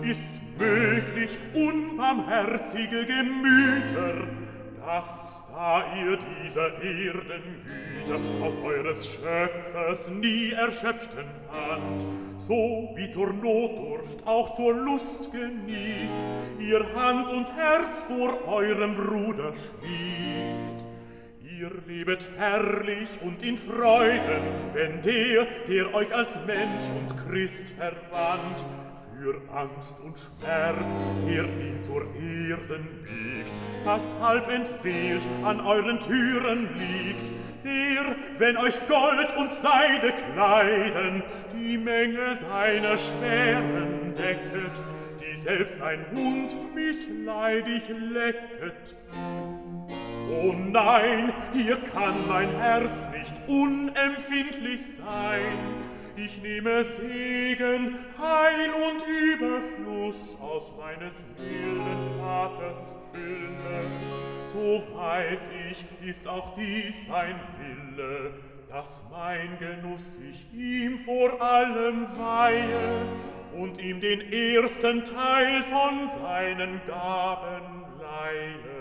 ist's möglich, unbarmherzige Gemüter, dass da ihr dieser Erdengüter aus eures Schöpfers nie erschöpften Hand, so wie zur Notdurft auch zur Lust genießt, ihr Hand und Herz vor eurem Bruder schließt. Ihr lebet herrlich und in Freuden, wenn der euch als Mensch und Christ verwandt, für Angst und Schmerz, der ihn zur Erden biegt, fast halb entseelt an euren Türen liegt, der, wenn euch Gold und Seide kleiden, die Menge seiner Schweren decket, die selbst ein Hund mitleidig lecket. Oh nein, hier kann mein Herz nicht unempfindlich sein. Ich nehme Segen, Heil und Überfluss aus meines milden Vaters Fülle. So weiß ich, ist auch dies sein Wille, dass mein Genuss sich ihm vor allem weihe und ihm den ersten Teil von seinen Gaben leihe.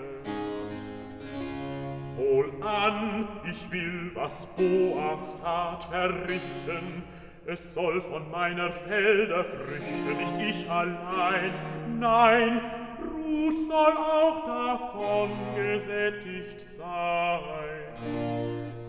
Wohlan, ich will, was Boas tat, verrichten. Es soll von meiner Felder Früchte, nicht ich allein. Nein, Ruth soll auch davon gesättigt sein.